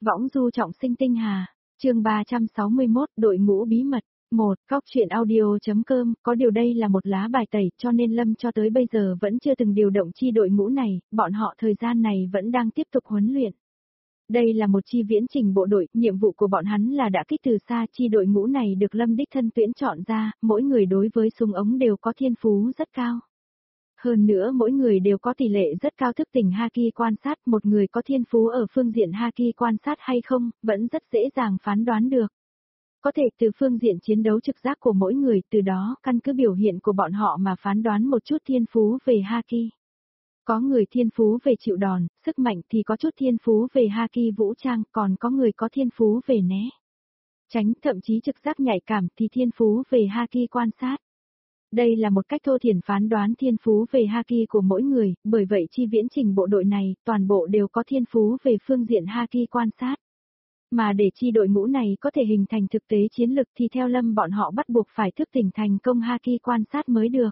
Võng du trọng sinh tinh hà, chương 361, đội ngũ bí mật. 1. Góc truyện audio.com, có điều đây là một lá bài tẩy cho nên Lâm cho tới bây giờ vẫn chưa từng điều động chi đội ngũ này, bọn họ thời gian này vẫn đang tiếp tục huấn luyện. Đây là một chi viễn trình bộ đội, nhiệm vụ của bọn hắn là đã kích từ xa. Chi đội ngũ này được Lâm đích thân tuyển chọn ra, mỗi người đối với súng ống đều có thiên phú rất cao. Hơn nữa mỗi người đều có tỷ lệ rất cao thức tỉnh haki quan sát, một người có thiên phú ở phương diện haki quan sát hay không, vẫn rất dễ dàng phán đoán được. Có thể từ phương diện chiến đấu trực giác của mỗi người, từ đó căn cứ biểu hiện của bọn họ mà phán đoán một chút thiên phú về haki. Có người thiên phú về chịu đòn, sức mạnh thì có chút thiên phú về haki vũ trang, còn có người có thiên phú về né tránh, thậm chí trực giác nhạy cảm thì thiên phú về haki quan sát. Đây là một cách thô thiển phán đoán thiên phú về haki của mỗi người, bởi vậy chi viễn trình bộ đội này, toàn bộ đều có thiên phú về phương diện haki quan sát. Mà để chi đội ngũ này có thể hình thành thực tế chiến lực thì theo Lâm bọn họ bắt buộc phải thức tỉnh thành công haki quan sát mới được.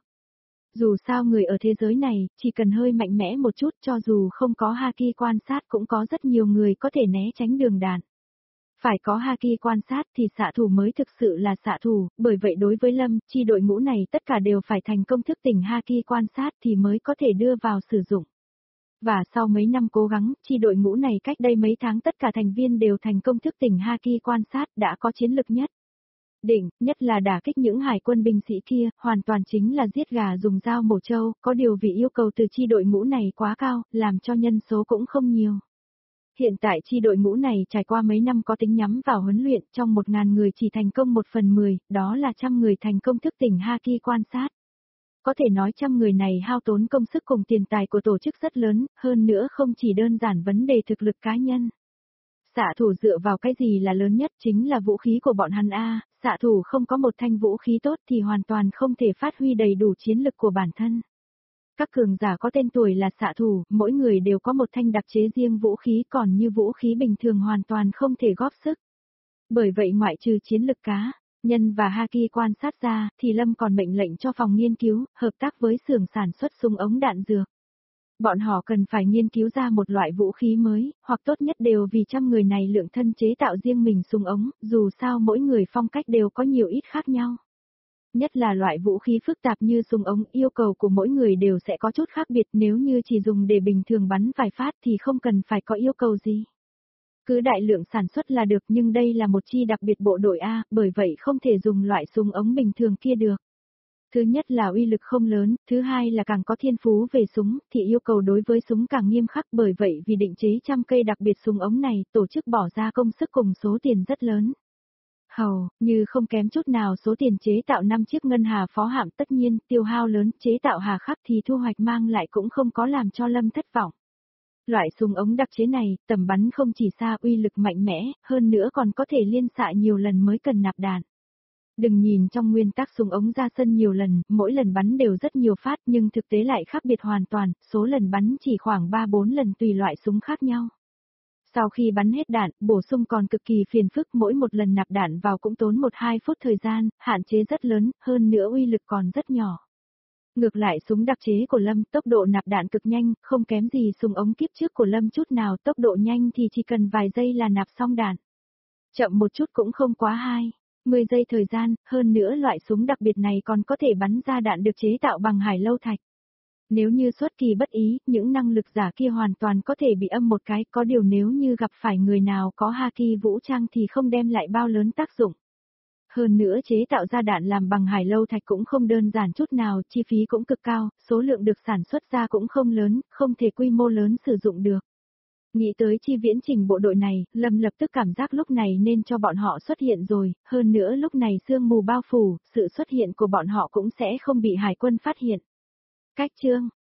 Dù sao người ở thế giới này, chỉ cần hơi mạnh mẽ một chút, cho dù không có haki quan sát cũng có rất nhiều người có thể né tránh đường đạn. Phải có haki quan sát thì xạ thủ mới thực sự là xạ thủ, bởi vậy đối với Lâm, chi đội ngũ này tất cả đều phải thành công thức tỉnh haki quan sát thì mới có thể đưa vào sử dụng. Và sau mấy năm cố gắng, chi đội ngũ này cách đây mấy tháng tất cả thành viên đều thành công thức tỉnh haki quan sát, đã có chiến lực nhất định, nhất là đả kích những hải quân binh sĩ kia, hoàn toàn chính là giết gà dùng dao mổ trâu, có điều vì yêu cầu từ chi đội ngũ này quá cao, làm cho nhân số cũng không nhiều. Hiện tại chi đội ngũ này trải qua mấy năm có tính nhắm vào huấn luyện, trong 1.000 người chỉ thành công 1/10, đó là 100 người thành công thức tỉnh haki quan sát. Có thể nói 100 người này hao tốn công sức cùng tiền tài của tổ chức rất lớn, hơn nữa không chỉ đơn giản vấn đề thực lực cá nhân. Xạ thủ dựa vào cái gì là lớn nhất, chính là vũ khí của bọn hắn a. Xạ thủ không có một thanh vũ khí tốt thì hoàn toàn không thể phát huy đầy đủ chiến lực của bản thân. Các cường giả có tên tuổi là xạ thủ, mỗi người đều có một thanh đặc chế riêng vũ khí, còn như vũ khí bình thường hoàn toàn không thể góp sức. Bởi vậy ngoại trừ chiến lực cá nhân và haki quan sát ra, thì Lâm còn mệnh lệnh cho phòng nghiên cứu, hợp tác với xưởng sản xuất súng ống đạn dược. Bọn họ cần phải nghiên cứu ra một loại vũ khí mới, hoặc tốt nhất đều vì 100 người này lượng thân chế tạo riêng mình súng ống, dù sao mỗi người phong cách đều có nhiều ít khác nhau. Nhất là loại vũ khí phức tạp như súng ống, yêu cầu của mỗi người đều sẽ có chút khác biệt, nếu như chỉ dùng để bình thường bắn vài phát thì không cần phải có yêu cầu gì. Cứ đại lượng sản xuất là được, nhưng đây là một chi đặc biệt bộ đội A, bởi vậy không thể dùng loại súng ống bình thường kia được. Thứ nhất là uy lực không lớn, thứ hai là càng có thiên phú về súng, thì yêu cầu đối với súng càng nghiêm khắc, bởi vậy vì định chế 100 cây đặc biệt súng ống này, tổ chức bỏ ra công sức cùng số tiền rất lớn. Hầu, như không kém chút nào số tiền chế tạo 5 chiếc ngân hà phó hạm, tất nhiên, tiêu hao lớn, chế tạo hà khắc thì thu hoạch mang lại cũng không có làm cho Lâm thất vọng. Loại súng ống đặc chế này, tầm bắn không chỉ xa, uy lực mạnh mẽ, hơn nữa còn có thể liên xạ nhiều lần mới cần nạp đạn. Đừng nhìn trong nguyên tắc súng ống ra sân nhiều lần, mỗi lần bắn đều rất nhiều phát nhưng thực tế lại khác biệt hoàn toàn, số lần bắn chỉ khoảng 3-4 lần tùy loại súng khác nhau. Sau khi bắn hết đạn, bổ sung còn cực kỳ phiền phức, mỗi một lần nạp đạn vào cũng tốn 1-2 phút thời gian, hạn chế rất lớn, hơn nữa uy lực còn rất nhỏ. Ngược lại súng đặc chế của Lâm, tốc độ nạp đạn cực nhanh, không kém gì súng ống kiếp trước của Lâm chút nào, tốc độ nhanh thì chỉ cần vài giây là nạp xong đạn. Chậm một chút cũng không quá 20 giây thời gian, hơn nữa loại súng đặc biệt này còn có thể bắn ra đạn được chế tạo bằng hải lâu thạch. Nếu như xuất kỳ bất ý, những năng lực giả kia hoàn toàn có thể bị âm một cái, có điều nếu như gặp phải người nào có haki vũ trang thì không đem lại bao lớn tác dụng. Hơn nữa chế tạo ra đạn làm bằng hải lâu thạch cũng không đơn giản chút nào, chi phí cũng cực cao, số lượng được sản xuất ra cũng không lớn, không thể quy mô lớn sử dụng được. Nghĩ tới chi viễn trình bộ đội này, Lâm lập tức cảm giác lúc này nên cho bọn họ xuất hiện rồi, hơn nữa lúc này sương mù bao phủ, sự xuất hiện của bọn họ cũng sẽ không bị hải quân phát hiện. Cách chương